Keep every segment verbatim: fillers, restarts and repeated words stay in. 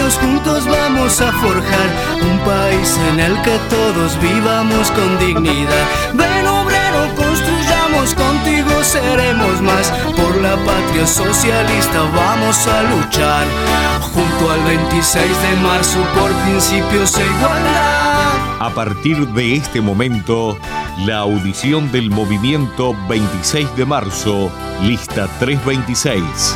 todos juntos vamos a forjar un país en el que todos vivamos con dignidad. Ven obrero, construyamos, contigo seremos más. Por la patria socialista vamos a luchar, junto al veintiséis de marzo por principios e igualdad. A partir de este momento, la audición del movimiento veintiséis de marzo, lista trescientos veintiséis.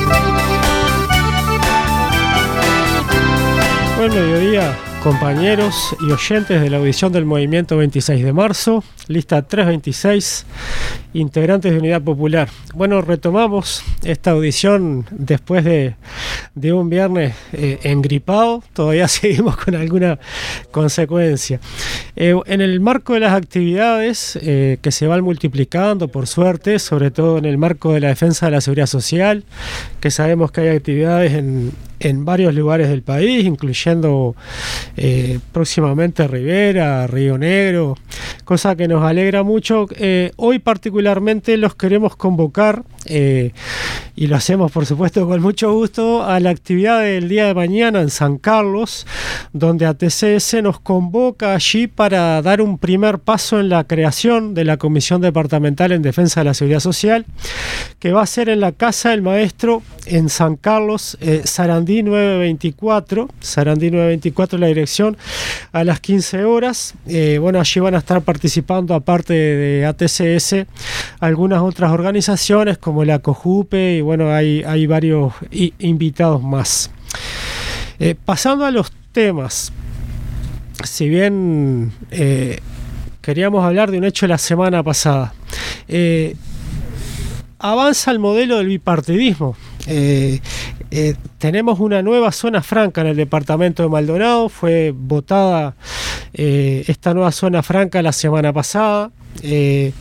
Buen mediodía, compañeros y oyentes de la audición del movimiento veintiséis de marzo, lista trescientos veintiséis, integrantes de Unidad Popular. Bueno, retomamos esta audición después de, de un viernes eh, engripado, todavía seguimos con alguna consecuencia. Eh, en el marco de las actividades eh, que se van multiplicando, por suerte, sobre todo en el marco de la defensa de la seguridad social, que sabemos que hay actividades en, en varios lugares del país, incluyendo eh, próximamente Rivera, Río Negro, cosa que nos alegra mucho. Eh, hoy particularmente los queremos convocar, eh, y lo hacemos por supuesto con mucho gusto, a la actividad del día de mañana en San Carlos, donde A T C S nos convoca allí para dar un primer paso en la creación de la Comisión Departamental en Defensa de la Seguridad Social, que va a ser en la Casa del Maestro en San Carlos, eh, Sarandí nueve veinticuatro, Sarandí nueve veinticuatro la dirección, a las quince horas. Eh, bueno, allí van a estar participando, aparte de A T C S, algunas otras organizaciones como la COJUPE, y bueno, hay, hay varios i- invitados más. Eh, pasando a los temas, si bien eh, queríamos hablar de un hecho de la semana pasada, eh, avanza el modelo del bipartidismo. Eh, eh, tenemos una nueva zona franca en el departamento de Maldonado. Fue votada eh, esta nueva zona franca la semana pasada. Eh,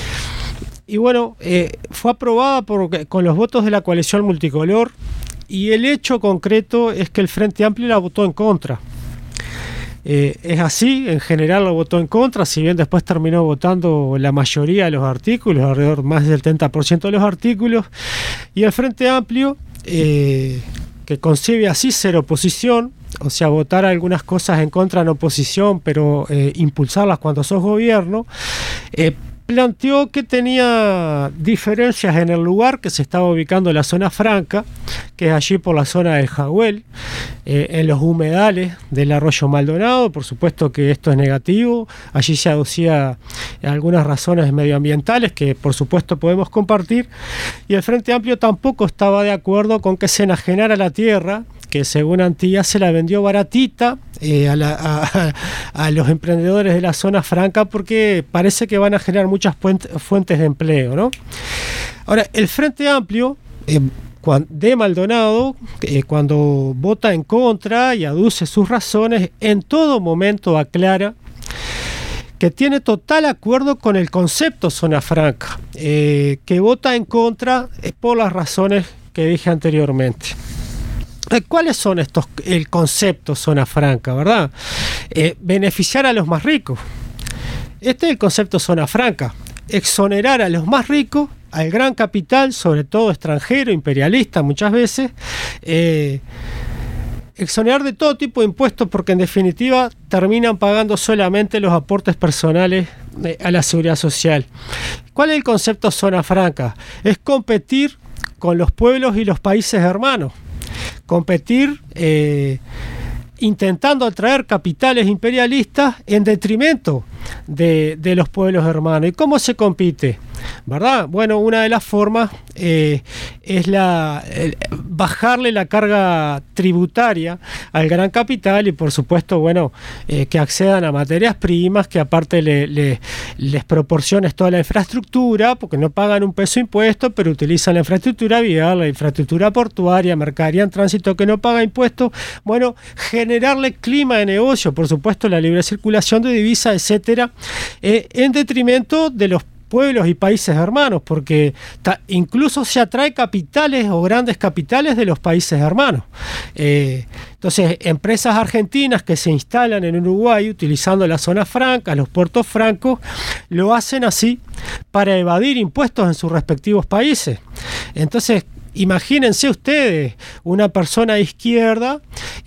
y bueno, eh, fue aprobada por, con los votos de la coalición multicolor. Y el hecho concreto es que el Frente Amplio la votó en contra. Eh, es así, en general lo votó en contra, si bien después terminó votando la mayoría de los artículos, alrededor más del setenta por ciento de los artículos, y el Frente Amplio, eh, que concibe así ser oposición, o sea, votar algunas cosas en contra en oposición, pero eh, impulsarlas cuando sos gobierno, eh, planteó que tenía diferencias en el lugar que se estaba ubicando la zona franca, que es allí por la zona del Jagüel, eh, en los humedales del arroyo Maldonado. Por supuesto que esto es negativo. Allí se aducía algunas razones medioambientales que por supuesto podemos compartir, y el Frente Amplio tampoco estaba de acuerdo con que se enajenara la tierra, que según Antía se la vendió baratita eh, a, la, a, a los emprendedores de la zona franca, porque parece que van a generar muchas fuentes de empleo, ¿no? Ahora, el Frente Amplio eh, de Maldonado, eh, cuando vota en contra y aduce sus razones, en todo momento aclara que tiene total acuerdo con el concepto zona franca, eh, que vota en contra eh, por las razones que dije anteriormente. ¿Cuáles son estos, el concepto zona franca, verdad? Eh, beneficiar a los más ricos. Este es el concepto zona franca. Exonerar a los más ricos, al gran capital, sobre todo extranjero, imperialista muchas veces, eh, exonerar de todo tipo de impuestos, porque en definitiva terminan pagando solamente los aportes personales eh, a la seguridad social. ¿Cuál es el concepto zona franca? Es competir con los pueblos y los países hermanos. Competir eh, intentando atraer capitales imperialistas en detrimento de, de los pueblos hermanos. ¿Y cómo se compite? ¿Verdad? Bueno, una de las formas eh, es la el, bajarle la carga tributaria al gran capital, y por supuesto, bueno, eh, que accedan a materias primas, que aparte le, le, les proporciones toda la infraestructura, porque no pagan un peso impuesto, pero utilizan la infraestructura vial, la infraestructura portuaria, mercadería en tránsito que no paga impuestos. Bueno, generarle clima de negocio, por supuesto, la libre circulación de divisas, etcétera, eh, en detrimento de los pueblos y países hermanos, porque ta, incluso se atrae capitales o grandes capitales de los países hermanos. Eh, entonces, empresas argentinas que se instalan en Uruguay utilizando la zona franca, los puertos francos, lo hacen así para evadir impuestos en sus respectivos países. Entonces, imagínense ustedes, una persona de izquierda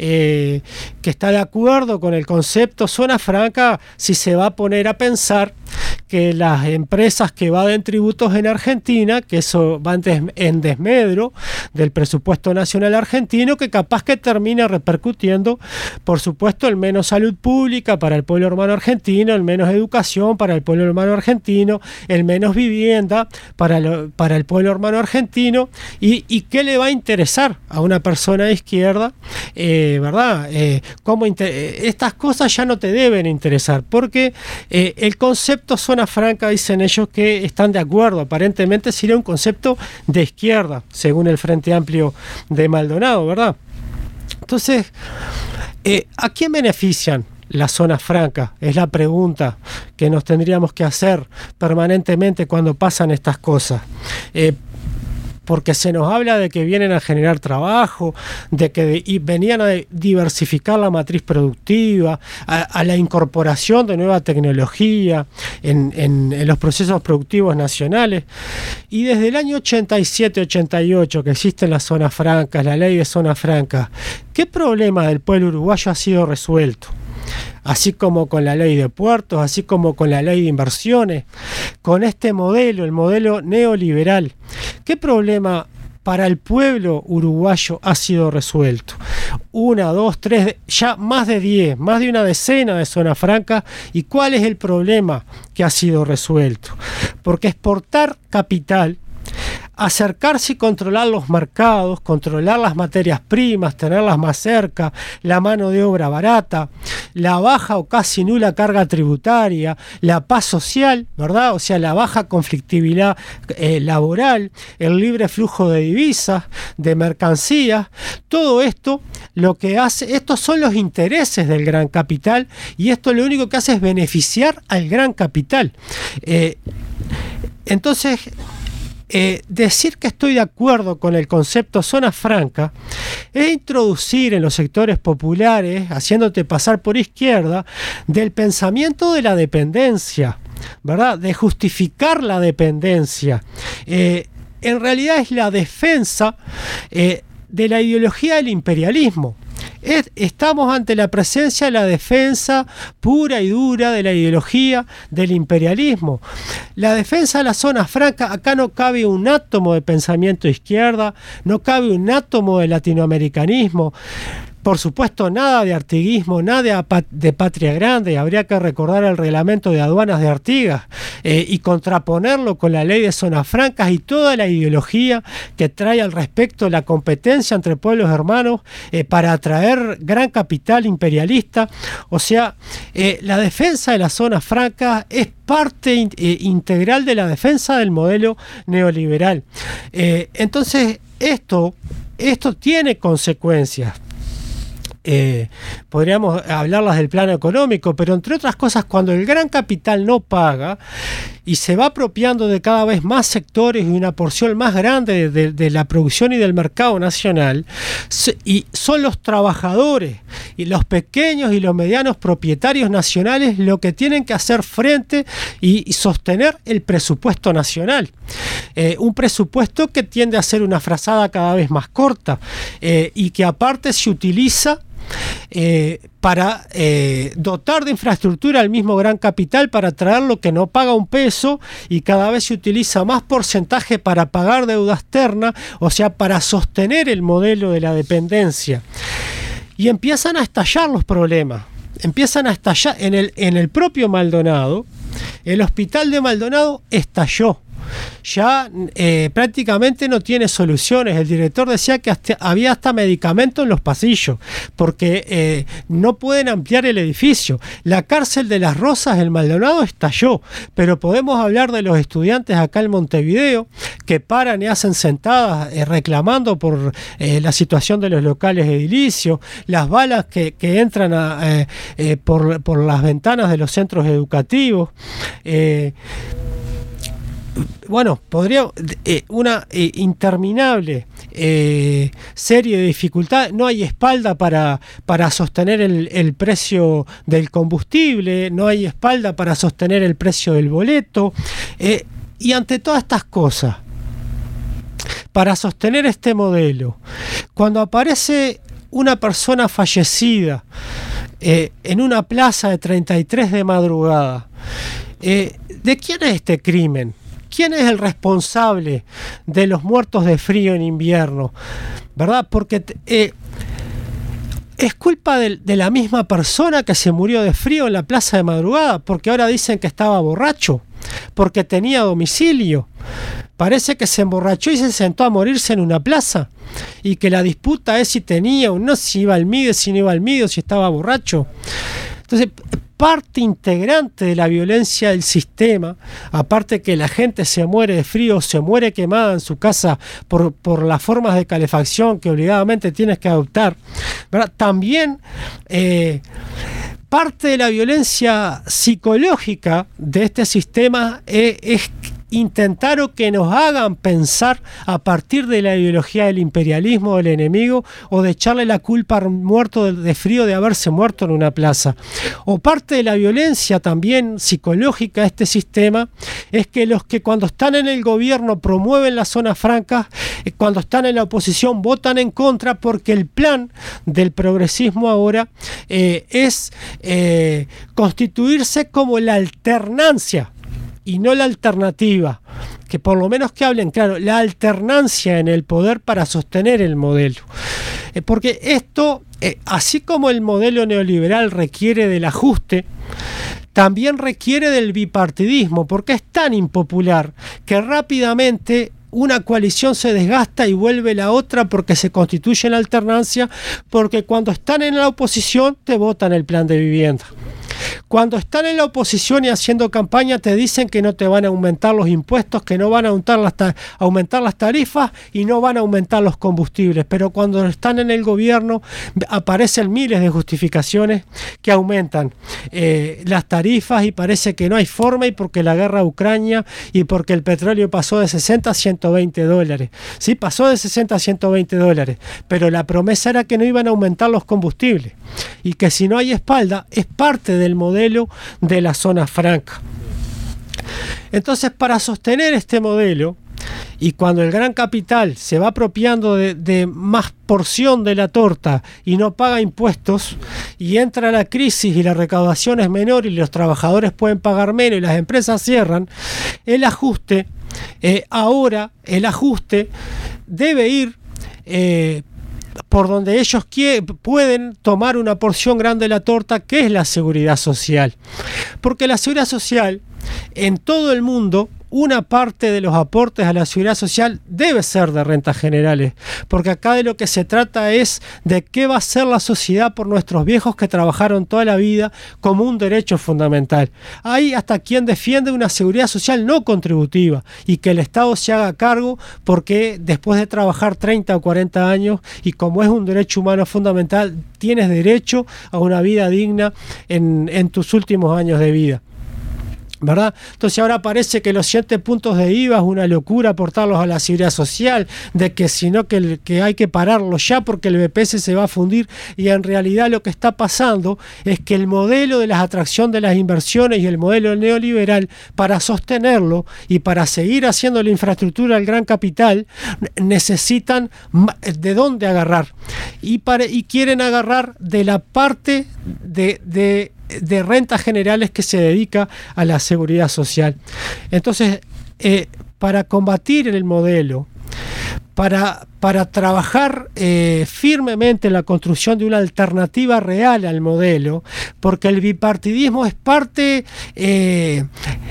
eh, que está de acuerdo con el concepto zona franca, si se va a poner a pensar que las empresas que evaden tributos en Argentina, que eso va en, des, en desmedro del presupuesto nacional argentino, que capaz que termina repercutiendo, por supuesto, en menos salud pública para el pueblo hermano argentino, en menos educación para el pueblo hermano argentino, en menos vivienda para, lo, para el pueblo hermano argentino. Y, y qué le va a interesar a una persona de izquierda, eh, ¿verdad? Eh, cómo inter- estas cosas ya no te deben interesar, porque eh, el concepto zona franca, dicen ellos que están de acuerdo, aparentemente sería un concepto de izquierda, según el Frente Amplio de Maldonado, ¿verdad? Entonces, eh, ¿a quién benefician las zonas francas? Es la pregunta que nos tendríamos que hacer permanentemente cuando pasan estas cosas. Eh, porque se nos habla de que vienen a generar trabajo, de que y venían a diversificar la matriz productiva, a, a la incorporación de nueva tecnología en, en, en los procesos productivos nacionales. Y desde el año ochenta y siete ochenta y ocho que existen las zonas francas, la ley de zonas francas, ¿qué problema del pueblo uruguayo ha sido resuelto? Así como con la ley de puertos, así como con la ley de inversiones, con este modelo, el modelo neoliberal. ¿Qué problema para el pueblo uruguayo ha sido resuelto? Una, dos, tres, ya más de diez, más de una decena de zonas francas. ¿Y cuál es el problema que ha sido resuelto? Porque exportar capital, acercarse y controlar los mercados, controlar las materias primas, tenerlas más cerca, la mano de obra barata, la baja o casi nula carga tributaria, la paz social, ¿verdad? O sea, la baja conflictividad eh, laboral, el libre flujo de divisas, de mercancías, todo esto lo que hace, estos son los intereses del gran capital, y esto lo único que hace es beneficiar al gran capital. Eh, entonces, Eh, decir que estoy de acuerdo con el concepto zona franca es introducir en los sectores populares, haciéndote pasar por izquierda, del pensamiento de la dependencia, ¿verdad? De justificar la dependencia. Eh, en realidad es la defensa eh, de la ideología del imperialismo. Estamos ante la presencia de la defensa pura y dura de la ideología del imperialismo. La defensa de la zona franca, acá no cabe un átomo de pensamiento de izquierda, no cabe un átomo de latinoamericanismo. Por supuesto, nada de artiguismo, nada de patria grande. Habría que recordar el reglamento de aduanas de Artigas eh, y contraponerlo con la ley de zonas francas y toda la ideología que trae al respecto la competencia entre pueblos hermanos eh, para atraer gran capital imperialista. O sea, eh, la defensa de las zonas francas es parte in, eh, integral de la defensa del modelo neoliberal. Eh, entonces, esto, esto tiene consecuencias. Eh, podríamos hablarlas del plano económico, pero entre otras cosas, cuando el gran capital no paga y se va apropiando de cada vez más sectores y una porción más grande de, de, de la producción y del mercado nacional, y son los trabajadores y los pequeños y los medianos propietarios nacionales lo que tienen que hacer frente y, y sostener el presupuesto nacional. Eh, un presupuesto que tiende a ser una frazada cada vez más corta eh, y que aparte se utiliza Eh, para eh, dotar de infraestructura al mismo gran capital para traer lo que no paga un peso, y cada vez se utiliza más porcentaje para pagar deuda externa, o sea, para sostener el modelo de la dependencia. Y empiezan a estallar los problemas, empiezan a estallar en el, en el propio Maldonado. El hospital de Maldonado estalló. Ya eh, prácticamente no tiene soluciones. El director decía que hasta, había hasta medicamento en los pasillos porque eh, no pueden ampliar el edificio. La cárcel de Las Rosas, el Maldonado, estalló, pero podemos hablar de los estudiantes acá en Montevideo que paran y hacen sentadas eh, reclamando por eh, la situación de los locales edilicios, las balas que, que entran a, eh, eh, por, por las ventanas de los centros educativos. eh, Bueno, podría eh, una eh, interminable eh, serie de dificultades. No hay espalda para, para sostener el, el precio del combustible, no hay espalda para sostener el precio del boleto. Eh, y ante todas estas cosas, para sostener este modelo, cuando aparece una persona fallecida eh, en una plaza de treinta y tres de madrugada, eh, ¿de quién es este crimen? ¿Quién es el responsable de los muertos de frío en invierno? ¿Verdad? Porque eh, es culpa de, de la misma persona que se murió de frío en la plaza de madrugada, porque ahora dicen que estaba borracho, porque tenía domicilio. Parece que se emborrachó y se sentó a morirse en una plaza, y que la disputa es si tenía o no, si iba al Mides, si no iba al Mides, si estaba borracho. Entonces, parte integrante de la violencia del sistema, aparte que la gente se muere de frío, se muere quemada en su casa por, por las formas de calefacción que obligadamente tienes que adoptar, ¿verdad? También eh, parte de la violencia psicológica de este sistema eh, es intentar o que nos hagan pensar a partir de la ideología del imperialismo del enemigo, o de echarle la culpa al muerto de, de frío de haberse muerto en una plaza. O parte de la violencia también psicológica de este sistema es que los que cuando están en el gobierno promueven las zonas francas, eh, cuando están en la oposición votan en contra, porque el plan del progresismo ahora eh, es eh, constituirse como la alternancia y no la alternativa, que por lo menos que hablen claro, la alternancia en el poder para sostener el modelo. Eh, porque esto, eh, así como el modelo neoliberal requiere del ajuste, también requiere del bipartidismo, porque es tan impopular que rápidamente una coalición se desgasta y vuelve la otra, porque se constituye en alternancia, porque cuando están en la oposición te votan el plan de vivienda. Cuando están en la oposición y haciendo campaña te dicen que no te van a aumentar los impuestos, que no van a aumentar las, ta- aumentar las tarifas y no van a aumentar los combustibles. Pero cuando están en el gobierno aparecen miles de justificaciones que aumentan eh, las tarifas, y parece que no hay forma, y porque la guerra a Ucrania y porque el petróleo pasó de sesenta a ciento veinte dólares. Sí, pasó de sesenta a ciento veinte dólares, pero la promesa era que no iban a aumentar los combustibles y que si no hay espalda es parte del modelo de la zona franca. Entonces, para sostener este modelo, y cuando el gran capital se va apropiando de, de más porción de la torta y no paga impuestos, y entra la crisis y la recaudación es menor y los trabajadores pueden pagar menos y las empresas cierran, el ajuste, eh, ahora el ajuste debe ir eh, por donde ellos quieren, pueden tomar una porción grande de la torta, que es la seguridad social. Porque la seguridad social, en todo el mundo, una parte de los aportes a la seguridad social debe ser de rentas generales, porque acá de lo que se trata es de qué va a hacer la sociedad por nuestros viejos que trabajaron toda la vida como un derecho fundamental. Hay hasta quien defiende una seguridad social no contributiva y que el Estado se haga cargo, porque después de trabajar treinta o cuarenta años, y como es un derecho humano fundamental, tienes derecho a una vida digna en, en tus últimos años de vida, ¿verdad? Entonces ahora parece que los siete puntos de I V A es una locura aportarlos a la seguridad social, de que sino que, el, que hay que pararlos ya porque el B P S se va a fundir, y en realidad lo que está pasando es que el modelo de la atracción de las inversiones y el modelo neoliberal, para sostenerlo y para seguir haciendo la infraestructura al gran capital, necesitan de dónde agarrar, y, para, y quieren agarrar de la parte de, de de rentas generales que se dedica a la seguridad social. Entonces, eh, para combatir el modelo, para, para trabajar eh, firmemente en la construcción de una alternativa real al modelo, porque el bipartidismo es parte, eh,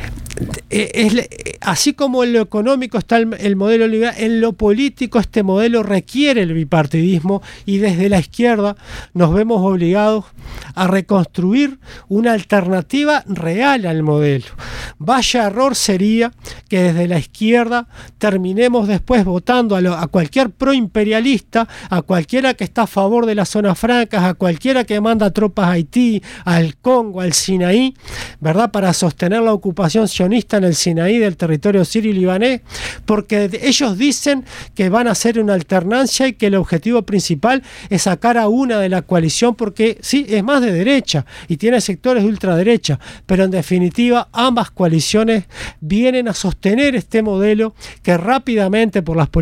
es, así como en lo económico está el, el modelo liberal, en lo político este modelo requiere el bipartidismo, y desde la izquierda nos vemos obligados a reconstruir una alternativa real al modelo. Vaya error sería que desde la izquierda terminemos después votando a, lo, a cualquier proimperialista, a cualquiera que está a favor de las zonas francas, a cualquiera que manda tropas a Haití, al Congo, al Sinaí, ¿verdad?, para sostener la ocupación sionista en el Sinaí del territorio sirio y libanés, porque ellos dicen que van a hacer una alternancia y que el objetivo principal es sacar a una de la coalición, porque sí, es más de derecha y tiene sectores de ultraderecha, pero en definitiva ambas coaliciones vienen a sostener este modelo que rápidamente, por las políticas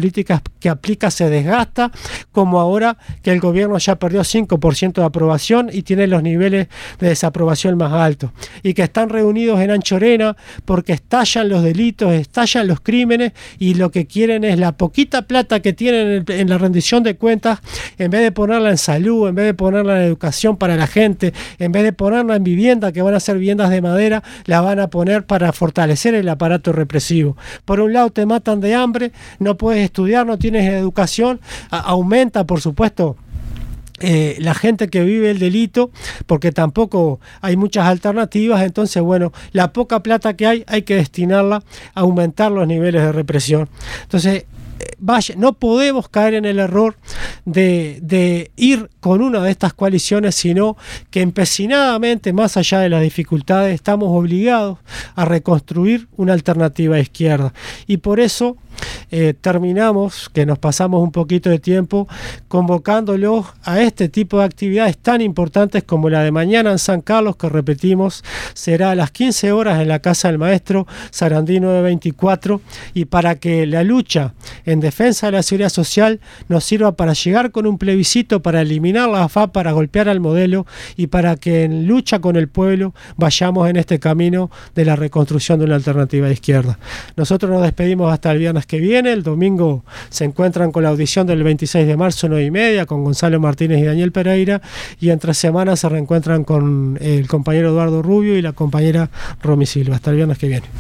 que aplica se desgasta, como ahora que el gobierno ya perdió cinco por ciento de aprobación y tiene los niveles de desaprobación más altos, y que están reunidos en Anchorena porque estallan los delitos, estallan los crímenes, y lo que quieren es la poquita plata que tienen en, en la rendición de cuentas, en vez de ponerla en salud, en vez de ponerla en educación para la gente, en vez de ponerla en vivienda, que van a ser viviendas de madera, la van a poner para fortalecer el aparato represivo. Por un lado te matan de hambre, no puedes estudiar, no tienes educación, a, aumenta por supuesto Eh, la gente que vive el delito, porque tampoco hay muchas alternativas. Entonces, bueno, la poca plata que hay hay que destinarla a aumentar los niveles de represión. Entonces, vaya, no podemos caer en el error de, de ir con una de estas coaliciones, sino que empecinadamente, más allá de las dificultades, estamos obligados a reconstruir una alternativa de izquierda. Y por eso Eh, terminamos, que nos pasamos un poquito de tiempo, convocándolos a este tipo de actividades tan importantes como la de mañana en San Carlos, que repetimos, será a las quince horas en la Casa del Maestro, Sarandí nueve veinticuatro, y para que la lucha en defensa de la seguridad social nos sirva para llegar con un plebiscito, para eliminar la A F A, para golpear al modelo, y para que en lucha con el pueblo vayamos en este camino de la reconstrucción de una alternativa de izquierda. Nosotros nos despedimos hasta el viernes que viene. El domingo se encuentran con la audición del veintiséis de marzo, nueve y media, con Gonzalo Martínez y Daniel Pereira, y entre semanas se reencuentran con el compañero Eduardo Rubio y la compañera Romy Silva. Hasta el viernes que viene.